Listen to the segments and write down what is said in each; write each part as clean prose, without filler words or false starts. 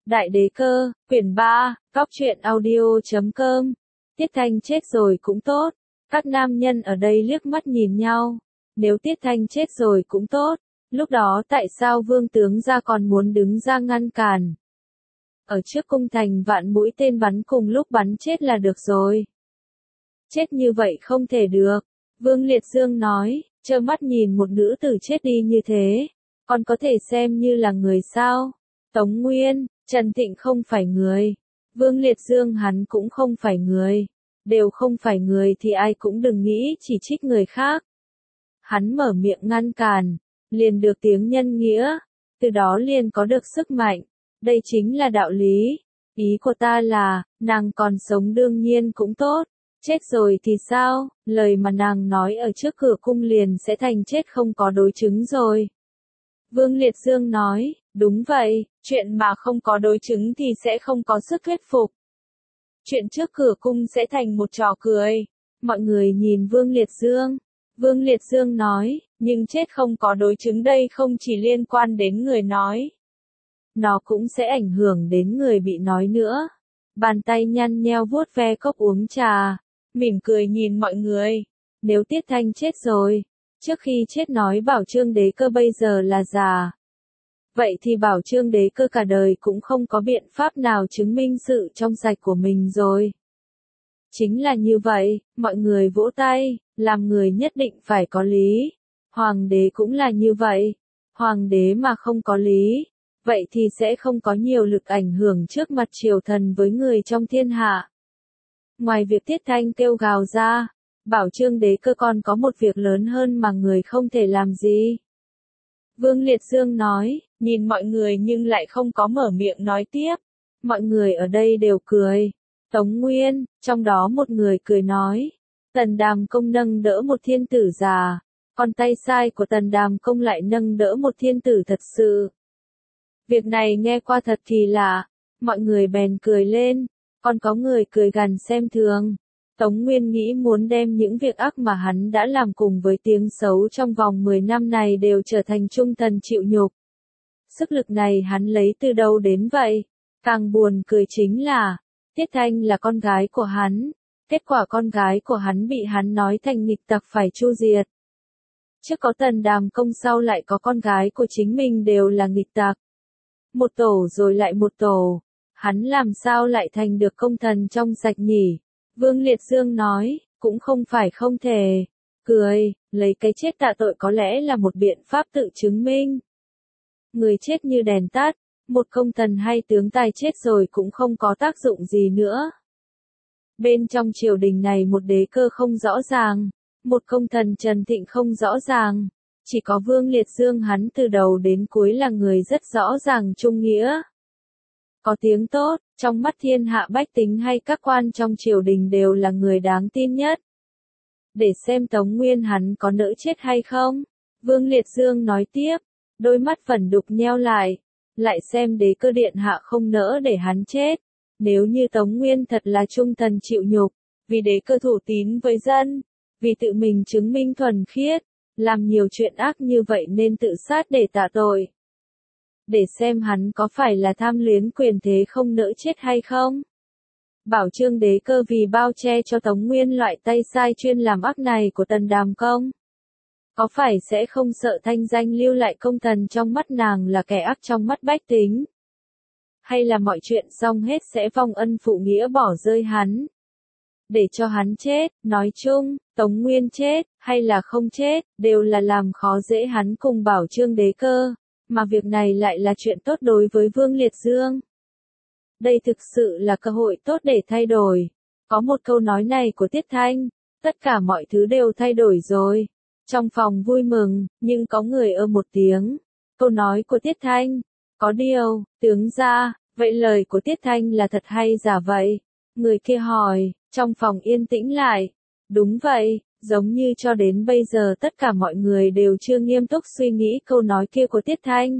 Đại đế cơ, quyển 3, Góc truyện audio.com. Tiết Thanh chết rồi cũng tốt. Các nam nhân ở đây liếc mắt nhìn nhau. Nếu Tiết Thanh chết rồi cũng tốt. Lúc đó tại sao vương tướng gia còn muốn đứng ra ngăn cản? Ở trước cung thành vạn mũi tên bắn cùng lúc bắn chết là được rồi. Chết như vậy không thể được. Vương Liệt Dương nói, trơ mắt nhìn một nữ tử chết đi như thế. Còn có thể xem như là người sao? Tống Nguyên, Trần Thịnh không phải người. Vương Liệt Dương hắn cũng không phải người. Đều không phải người thì ai cũng đừng nghĩ chỉ trích người khác. Hắn mở miệng ngăn cản, liền được tiếng nhân nghĩa. Từ đó liền có được sức mạnh. Đây chính là đạo lý. Ý của ta là, nàng còn sống đương nhiên cũng tốt. Chết rồi thì sao, lời mà nàng nói ở trước cửa cung liền sẽ thành chết không có đối chứng rồi. Vương Liệt Dương nói, đúng vậy, chuyện mà không có đối chứng thì sẽ không có sức thuyết phục. Chuyện trước cửa cung sẽ thành một trò cười. Mọi người nhìn Vương Liệt Dương. Vương Liệt Dương nói, nhưng chết không có đối chứng đây không chỉ liên quan đến người nói. Nó cũng sẽ ảnh hưởng đến người bị nói nữa. Bàn tay nhăn nheo vuốt ve cốc uống trà. Mỉm cười nhìn mọi người. Nếu Tiết Thanh chết rồi. Trước khi chết nói bảo Trương Đế Cơ bây giờ là già. Vậy thì bảo Trương Đế Cơ cả đời cũng không có biện pháp nào chứng minh sự trong sạch của mình rồi. Chính là như vậy, mọi người vỗ tay, làm người nhất định phải có lý. Hoàng đế cũng là như vậy. Hoàng đế mà không có lý, vậy thì sẽ không có nhiều lực ảnh hưởng trước mặt triều thần với người trong thiên hạ. Ngoài việc Tiết Thanh kêu gào ra, bảo Trương Đế Cơ còn có một việc lớn hơn mà người không thể làm gì. Vương Liệt Dương nói, nhìn mọi người nhưng lại không có mở miệng nói tiếp. Mọi người ở đây đều cười. Tống Nguyên, trong đó một người cười nói. Tần Đàm Công nâng đỡ một thiên tử già. Còn tay sai của Tần Đàm Công lại nâng đỡ một thiên tử thật sự. Việc này nghe qua thật thì lạ. Mọi người bèn cười lên. Còn có người cười gằn xem thường. Tống Nguyên nghĩ muốn đem những việc ác mà hắn đã làm cùng với tiếng xấu trong vòng 10 năm này đều trở thành trung thần chịu nhục. Sức lực này hắn lấy từ đâu đến vậy? Càng buồn cười chính là, Tiết Thanh là con gái của hắn. Kết quả con gái của hắn bị hắn nói thành nghịch tặc phải chu diệt. Trước có Tần Đàm Công sau lại có con gái của chính mình đều là nghịch tặc. Một tổ rồi lại một tổ. Hắn làm sao lại thành được công thần trong sạch nhỉ? Vương Liệt Dương nói, cũng không phải không thể. Cười, lấy cái chết tạ tội có lẽ là một biện pháp tự chứng minh. Người chết như đèn tắt, một công thần hay tướng tài chết rồi cũng không có tác dụng gì nữa. Bên trong triều đình này một đế cơ không rõ ràng, một công thần Trần Thịnh không rõ ràng, chỉ có Vương Liệt Dương hắn từ đầu đến cuối là người rất rõ ràng trung nghĩa. Có tiếng tốt, trong mắt thiên hạ bách tính hay các quan trong triều đình đều là người đáng tin nhất. Để xem Tống Nguyên hắn có nỡ chết hay không? Vương Liệt Dương nói tiếp, đôi mắt vẩn đục nheo lại xem Đế Cơ điện hạ không nỡ để hắn chết. Nếu như Tống Nguyên thật là trung thần chịu nhục, vì Đế Cơ thủ tín với dân, vì tự mình chứng minh thuần khiết, làm nhiều chuyện ác như vậy nên tự sát để tạ tội. Để xem hắn có phải là tham luyến quyền thế không nỡ chết hay không. Bảo Trương Đế Cơ vì bao che cho Tống Nguyên loại tay sai chuyên làm ác này của Tần Đàm Công. Có phải sẽ không sợ thanh danh lưu lại công thần trong mắt nàng là kẻ ác trong mắt bách tính? Hay là mọi chuyện xong hết sẽ vong ân phụ nghĩa bỏ rơi hắn? Để cho hắn chết, nói chung, Tống Nguyên chết, hay là không chết, đều là làm khó dễ hắn cùng Bảo Trương Đế Cơ. Mà việc này lại là chuyện tốt đối với Vương Liệt Dương. Đây thực sự là cơ hội tốt để thay đổi. Có một câu nói này của Tiết Thanh, tất cả mọi thứ đều thay đổi rồi. Trong phòng vui mừng, nhưng có người một tiếng. Câu nói của Tiết Thanh, có điều, tướng gia, vậy lời của Tiết Thanh là thật hay giả vậy? Người kia hỏi, trong phòng yên tĩnh lại. Đúng vậy, giống như cho đến bây giờ tất cả mọi người đều chưa nghiêm túc suy nghĩ câu nói kia của Tiết Thanh.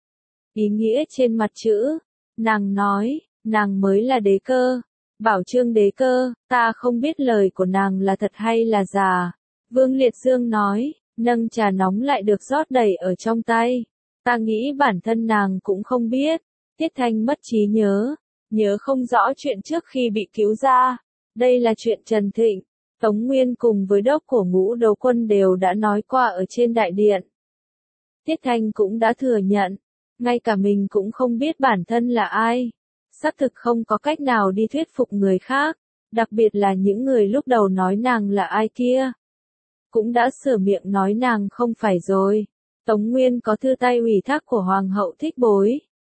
Ý nghĩa trên mặt chữ, nàng nói, nàng mới là Đế Cơ. Bảo Trương Đế Cơ, ta không biết lời của nàng là thật hay là giả. Vương Liệt Dương nói, nâng trà nóng lại được rót đầy ở trong tay. Ta nghĩ bản thân nàng cũng không biết. Tiết Thanh mất trí nhớ, nhớ không rõ chuyện trước khi bị cứu ra. Đây là chuyện Trần Thịnh, Tống Nguyên cùng với đốc của Ngũ Đấu Quân đều đã nói qua ở trên đại điện. Tiết Thanh cũng đã thừa nhận, ngay cả mình cũng không biết bản thân là ai. Xác thực không có cách nào đi thuyết phục người khác, đặc biệt là những người lúc đầu nói nàng là ai kia. Cũng đã sửa miệng nói nàng không phải rồi. Tống Nguyên có thư tay ủy thác của Hoàng hậu Thích Bối.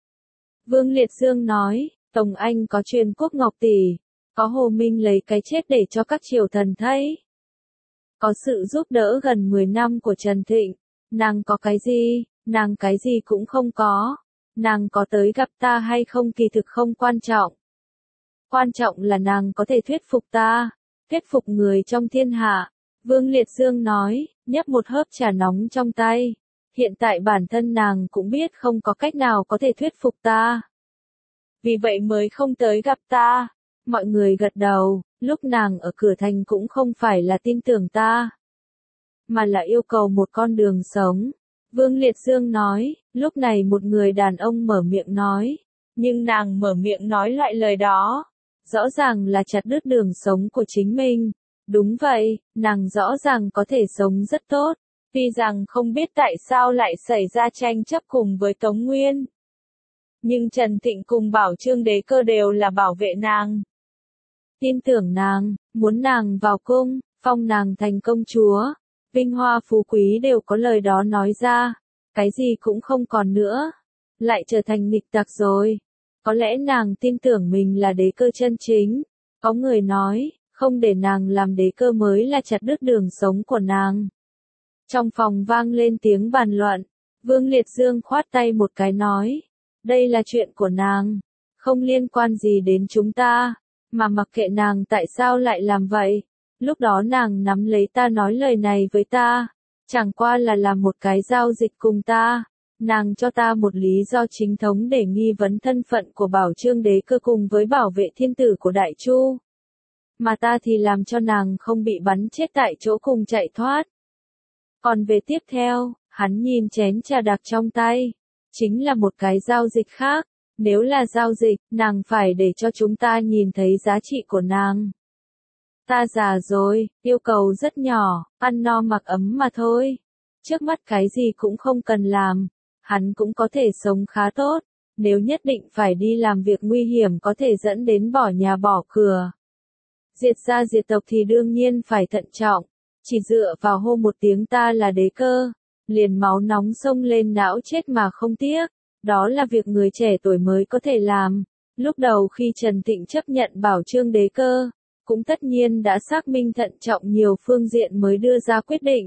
Vương Liệt Dương nói, Tống Anh có truyền quốc ngọc tỷ, có Hồ Minh lấy cái chết để cho các triều thần thấy. Có sự giúp đỡ gần 10 năm của Trần Thịnh, nàng có cái gì, nàng cái gì cũng không có. Nàng có tới gặp ta hay không kỳ thực không quan trọng. Quan trọng là nàng có thể thuyết phục ta, thuyết phục người trong thiên hạ. Vương Liệt Dương nói, nhấp một hớp trà nóng trong tay. Hiện tại bản thân nàng cũng biết không có cách nào có thể thuyết phục ta. Vì vậy mới không tới gặp ta. Mọi người gật đầu, lúc nàng ở cửa thành cũng không phải là tin tưởng ta, mà là yêu cầu một con đường sống. Vương Liệt Dương nói, lúc này một người đàn ông mở miệng nói, nhưng nàng mở miệng nói loại lời đó, rõ ràng là chặt đứt đường sống của chính mình. Đúng vậy, nàng rõ ràng có thể sống rất tốt, tuy rằng không biết tại sao lại xảy ra tranh chấp cùng với Tống Nguyên. Nhưng Trần Thịnh cùng Bảo Chương Đế Cơ đều là bảo vệ nàng. Tin tưởng nàng, muốn nàng vào cung, phong nàng thành công chúa. Vinh hoa phú quý đều có lời đó nói ra, cái gì cũng không còn nữa, lại trở thành nghịch tặc rồi. Có lẽ nàng tin tưởng mình là đế cơ chân chính. Có người nói, không để nàng làm đế cơ mới là chặt đứt đường sống của nàng. Trong phòng vang lên tiếng bàn luận, Vương Liệt Dương khoát tay một cái nói, đây là chuyện của nàng, không liên quan gì đến chúng ta, mà mặc kệ nàng tại sao lại làm vậy. Lúc đó nàng nắm lấy ta nói lời này với ta, chẳng qua là làm một cái giao dịch cùng ta. Nàng cho ta một lý do chính thống để nghi vấn thân phận của Bảo Chương Đế Cơ cùng với bảo vệ thiên tử của Đại Chu. Mà ta thì làm cho nàng không bị bắn chết tại chỗ cùng chạy thoát. Còn về tiếp theo, hắn nhìn chén trà đặc trong tay, chính là một cái giao dịch khác. Nếu là giao dịch, nàng phải để cho chúng ta nhìn thấy giá trị của nàng. Ta già rồi, yêu cầu rất nhỏ, ăn no mặc ấm mà thôi. Trước mắt cái gì cũng không cần làm, hắn cũng có thể sống khá tốt. Nếu nhất định phải đi làm việc nguy hiểm có thể dẫn đến bỏ nhà bỏ cửa, diệt gia diệt tộc thì đương nhiên phải thận trọng. Chỉ dựa vào hô một tiếng ta là đế cơ, liền máu nóng xông lên não chết mà không tiếc. Đó là việc người trẻ tuổi mới có thể làm. Lúc đầu khi Trần Thịnh chấp nhận Bảo Chương Đế Cơ, cũng tất nhiên đã xác minh thận trọng nhiều phương diện mới đưa ra quyết định.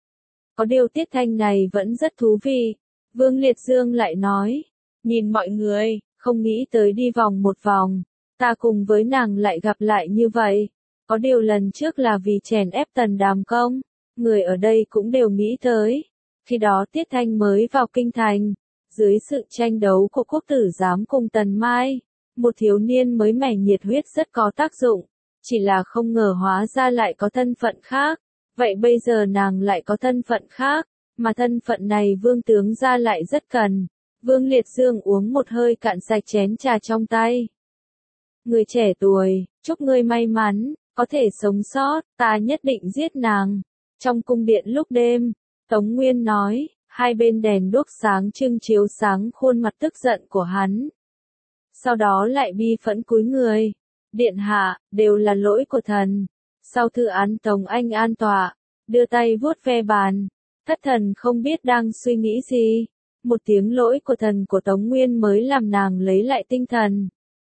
Có điều Tiết Thanh này vẫn rất thú vị. Vương Liệt Dương lại nói, nhìn mọi người, không nghĩ tới đi vòng một vòng, ta cùng với nàng lại gặp lại như vậy. Có điều lần trước là vì chèn ép Tần Đàm Công, người ở đây cũng đều nghĩ tới. Khi đó Tiết Thanh mới vào kinh thành, dưới sự tranh đấu của quốc tử giám cùng Tần Mai, một thiếu niên mới mẻ nhiệt huyết rất có tác dụng. Chỉ là không ngờ hóa ra lại có thân phận khác. Vậy bây giờ nàng lại có thân phận khác, mà thân phận này Vương tướng gia lại rất cần. Vương Liệt Dương uống một hơi cạn sạch chén trà trong tay. Người trẻ tuổi, chúc ngươi may mắn, có thể sống sót, ta nhất định giết nàng. Trong cung điện lúc đêm, Tống Nguyên nói, hai bên đèn đuốc sáng trưng chiếu sáng khuôn mặt tức giận của hắn. Sau đó lại bi phẫn cúi người. Điện hạ, đều là lỗi của thần. Sau thư án Tống Anh an tọa, đưa tay vuốt ve bàn. Thất thần không biết đang suy nghĩ gì. Một tiếng lỗi của thần của Tống Nguyên mới làm nàng lấy lại tinh thần.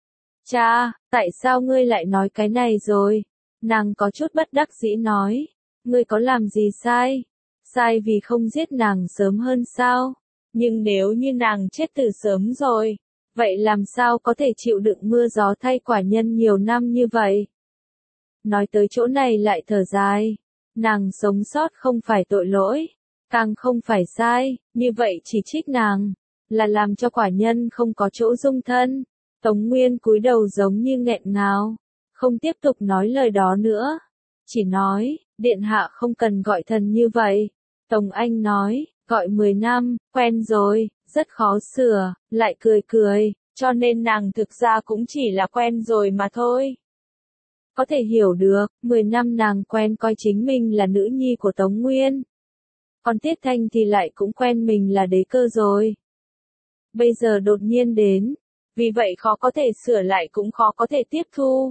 Cha, tại sao ngươi lại nói cái này rồi? Nàng có chút bất đắc dĩ nói. Ngươi có làm gì sai? Sai vì không giết nàng sớm hơn sao? Nhưng nếu như nàng chết từ sớm rồi, vậy làm sao có thể chịu đựng mưa gió thay quả nhân nhiều năm như vậy? Nói tới chỗ này lại thở dài. Nàng sống sót không phải tội lỗi, càng không phải sai, như vậy chỉ trích nàng, là làm cho quả nhân không có chỗ dung thân. Tống Nguyên cúi đầu giống như nghẹn ngào, không tiếp tục nói lời đó nữa. Chỉ nói, điện hạ không cần gọi thần như vậy. Tống Anh nói, gọi 10 năm, quen rồi, rất khó sửa, lại cười cười, cho nên nàng thực ra cũng chỉ là quen rồi mà thôi. Có thể hiểu được, 10 năm nàng quen coi chính mình là nữ nhi của Tống Nguyên. Còn Tiết Thanh thì lại cũng quen mình là đế cơ rồi. Bây giờ đột nhiên đến, vì vậy khó có thể sửa lại cũng khó có thể tiếp thu.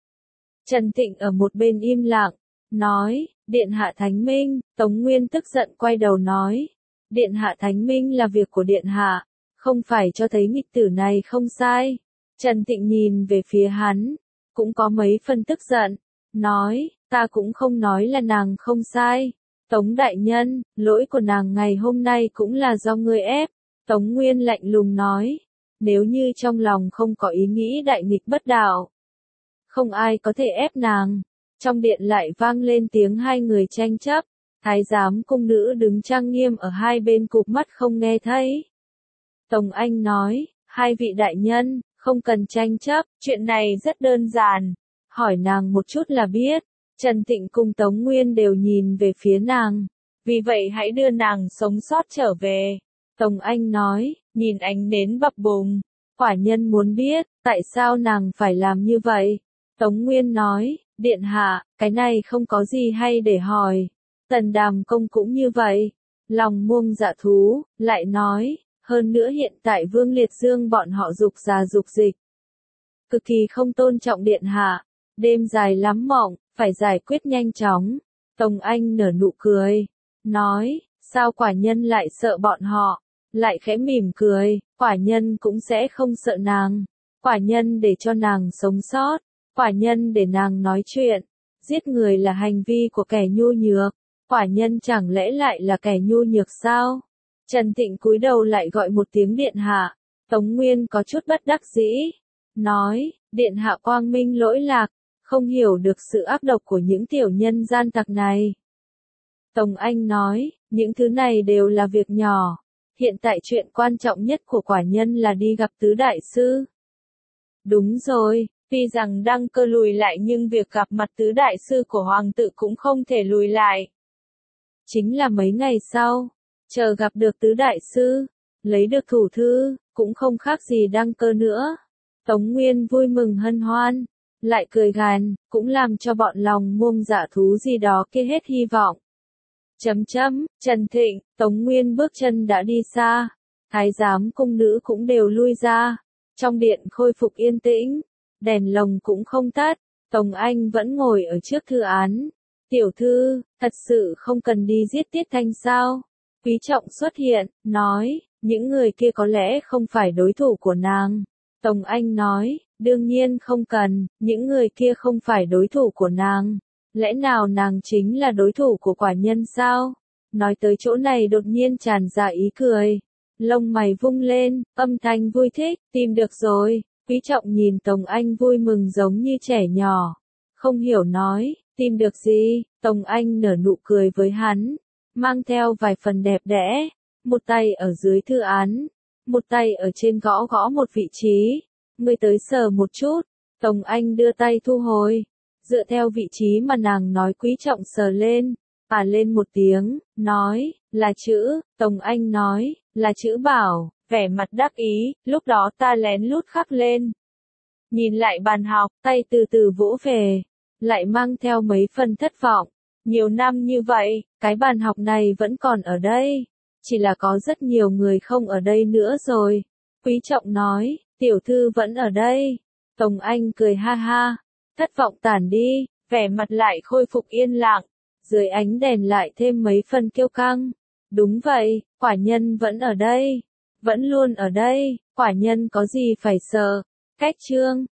Trần Thịnh ở một bên im lặng, nói, Điện hạ Thánh Minh. Tống Nguyên tức giận quay đầu nói, Điện hạ Thánh Minh là việc của Điện hạ, không phải cho thấy nghịch tử này không sai. Trần Thịnh nhìn về phía hắn, cũng có mấy phần tức giận, nói, ta cũng không nói là nàng không sai. Tống đại nhân, lỗi của nàng ngày hôm nay cũng là do ngươi ép. Tống Nguyên lạnh lùng nói, nếu như trong lòng không có ý nghĩ đại nghịch bất đạo, không ai có thể ép nàng. Trong điện lại vang lên tiếng hai người tranh chấp, thái giám cung nữ đứng trang nghiêm ở hai bên cụp mắt không nghe thấy. Tống Anh nói, hai vị đại nhân, không cần tranh chấp, chuyện này rất đơn giản, hỏi nàng một chút là biết. Trần Thịnh cùng Tống Nguyên đều nhìn về phía nàng, vì vậy hãy đưa nàng sống sót trở về. Tống Anh nói, nhìn ánh nến bập bùng, quả nhân muốn biết, tại sao nàng phải làm như vậy. Tống Nguyên nói, Điện hạ, cái này không có gì hay để hỏi. Tần Đàm Công cũng như vậy, lòng muông dạ thú, lại nói, hơn nữa hiện tại Vương Liệt Dương bọn họ dục già dục dịch, cực kỳ không tôn trọng Điện hạ, đêm dài lắm mộng, phải giải quyết nhanh chóng. Tống Anh nở nụ cười, nói, sao quả nhân lại sợ bọn họ, lại khẽ mỉm cười, quả nhân cũng sẽ không sợ nàng, quả nhân để cho nàng sống sót, quả nhân để nàng nói chuyện, giết người là hành vi của kẻ nhu nhược, quả nhân chẳng lẽ lại là kẻ nhu nhược sao? Trần Thịnh cúi đầu lại gọi một tiếng Điện hạ. Tống Nguyên có chút bất đắc dĩ, nói, Điện hạ quang minh lỗi lạc, không hiểu được sự ác độc của những tiểu nhân gian tặc này. Tống Anh nói, những thứ này đều là việc nhỏ, hiện tại chuyện quan trọng nhất của quả nhân là đi gặp tứ đại sư. Đúng rồi, tuy rằng đăng cơ lùi lại nhưng việc gặp mặt tứ đại sư của hoàng tử cũng không thể lùi lại. Chính là mấy ngày sau, chờ gặp được tứ đại sư, lấy được thủ thư, cũng không khác gì đăng cơ nữa. Tống Nguyên vui mừng hân hoan, lại cười gàn, cũng làm cho bọn lòng muông dạ thú gì đó kia hết hy vọng. Trần Thịnh, Tống Nguyên bước chân đã đi xa, thái giám cung nữ cũng đều lui ra, trong điện khôi phục yên tĩnh, đèn lồng cũng không tắt, Tống Anh vẫn ngồi ở trước thư án. Tiểu thư, thật sự không cần đi giết Tiết Thanh sao? Quý Trọng xuất hiện, nói, những người kia có lẽ không phải đối thủ của nàng. Tống Anh nói, đương nhiên không cần, những người kia không phải đối thủ của nàng. Lẽ nào nàng chính là đối thủ của quả nhân sao? Nói tới chỗ này đột nhiên tràn ra ý cười. Lông mày vung lên, âm thanh vui thích, tìm được rồi. Quý Trọng nhìn Tống Anh vui mừng giống như trẻ nhỏ. Không hiểu nói, tìm được gì? Tống Anh nở nụ cười với hắn, mang theo vài phần đẹp đẽ. Một tay ở dưới thư án, một tay ở trên gõ gõ một vị trí. Ngươi tới sờ một chút. Tống Anh đưa tay thu hồi. Dựa theo vị trí mà nàng nói Quý Trọng sờ lên, lên một tiếng, nói, là chữ. Tống Anh nói, là chữ Bảo, vẻ mặt đắc ý, lúc đó ta lén lút khắc lên. Nhìn lại bàn học, tay từ từ vỗ về, lại mang theo mấy phần thất vọng. Nhiều năm như vậy, cái bàn học này vẫn còn ở đây, chỉ là có rất nhiều người không ở đây nữa rồi. Quý Trọng nói, tiểu thư vẫn ở đây. Tống Anh cười ha ha, thất vọng tản đi, vẻ mặt lại khôi phục yên lặng, dưới ánh đèn lại thêm mấy phần kiêu căng. Đúng vậy, quả nhân vẫn ở đây, vẫn luôn ở đây, quả nhân có gì phải sợ. Cách chương